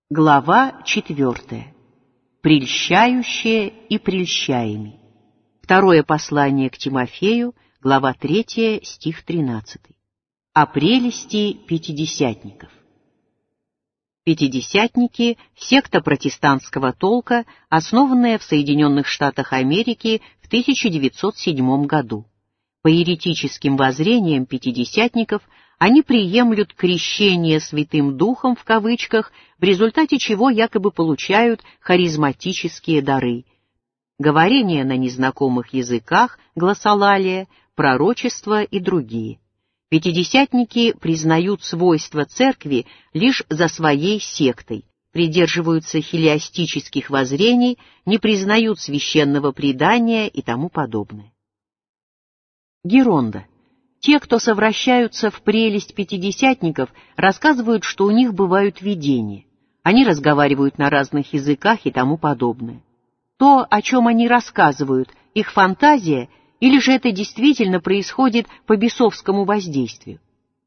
Глава 4. Прельщающее и прельщаемый. Второе послание к Тимофею, глава 3, стих 13. О прелести пятидесятников. Пятидесятники – секта протестантского толка, основанная в Соединенных Штатах Америки в 1907 году. По еретическим воззрениям пятидесятников они приемлют крещение Святым Духом в кавычках, в результате чего якобы получают харизматические дары, говорение на незнакомых языках, гласолалия, пророчество и другие. Пятидесятники признают свойства церкви лишь за своей сектой, придерживаются хилиастических воззрений, не признают священного предания и тому подобное. Геронда. Те, кто совращаются в прелесть пятидесятников, рассказывают, что у них бывают видения. Они разговаривают на разных языках и тому подобное. То, о чем они рассказывают, их фантазия, или же это действительно происходит по бесовскому воздействию?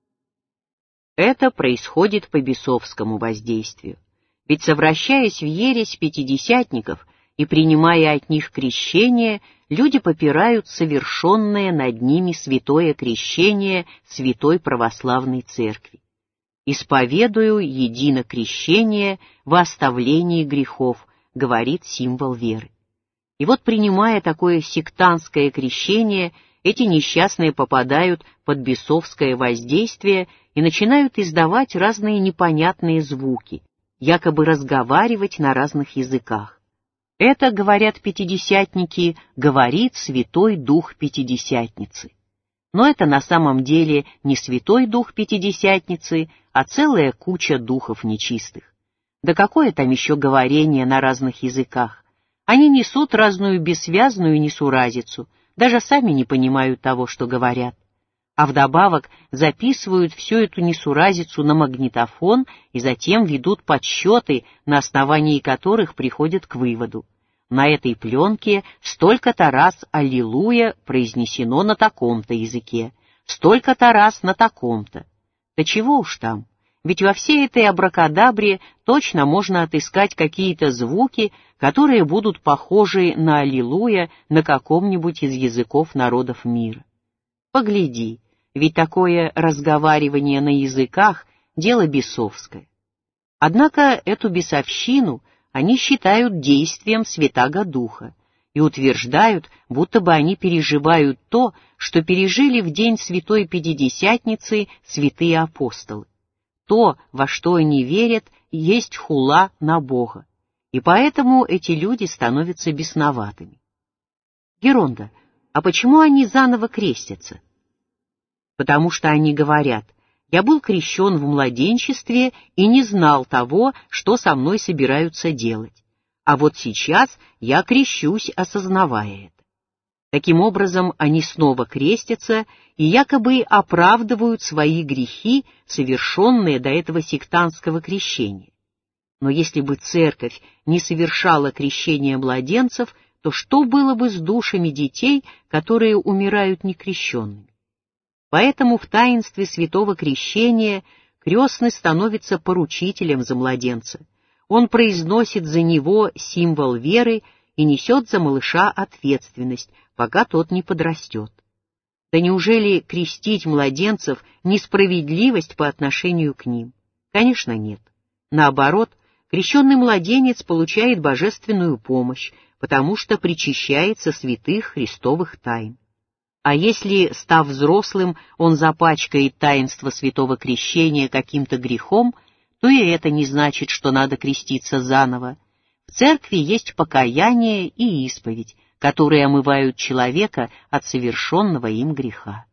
Это происходит по бесовскому воздействию. Ведь, совращаясь в ересь пятидесятников и принимая от них крещение, люди попирают совершенное над ними святое крещение Святой Православной Церкви. «Исповедую едино крещение во оставлении грехов», говорит символ веры. И вот, принимая такое сектантское крещение, эти несчастные попадают под бесовское воздействие и начинают издавать разные непонятные звуки, якобы разговаривать на разных языках. Это, говорят пятидесятники, говорит Святой Дух Пятидесятницы. Но это на самом деле не Святой Дух Пятидесятницы, а целая куча духов нечистых. Да какое там еще говорение на разных языках? Они несут разную бессвязную несуразицу, даже сами не понимают того, что говорят. А вдобавок записывают всю эту несуразицу на магнитофон и затем ведут подсчеты, на основании которых приходят к выводу: на этой пленке столько-то раз «Аллилуйя» произнесено на таком-то языке, столько-то раз на таком-то. Да чего уж там, ведь во всей этой абракадабре точно можно отыскать какие-то звуки, которые будут похожи на «Аллилуйя» на каком-нибудь из языков народов мира. Погляди, ведь такое разговаривание на языках — дело бесовское. Однако эту бесовщину они считают действием Святаго Духа и утверждают, будто бы они переживают то, что пережили в день Святой Пятидесятницы святые апостолы. То, во что они верят, есть хула на Бога, и поэтому эти люди становятся бесноватыми. Геронда, а почему они заново крестятся? Потому что они говорят: «Я был крещен в младенчестве и не знал того, что со мной собираются делать. А вот сейчас я крещусь, осознавая это». Таким образом, они снова крестятся и якобы оправдывают свои грехи, совершенные до этого сектантского крещения. Но если бы церковь не совершала крещения младенцев, то что было бы с душами детей, которые умирают некрещенными? Поэтому в таинстве святого крещения крестный становится поручителем за младенца. Он произносит за него символ веры и несет за малыша ответственность, пока тот не подрастет. Да неужели крестить младенцев несправедливость по отношению к ним? Конечно, нет. Наоборот, крещенный младенец получает божественную помощь, потому что причащается святых христовых тайн. А если, став взрослым, он запачкает таинство святого крещения каким-то грехом, то и это не значит, что надо креститься заново. В церкви есть покаяние и исповедь, которые омывают человека от совершенного им греха.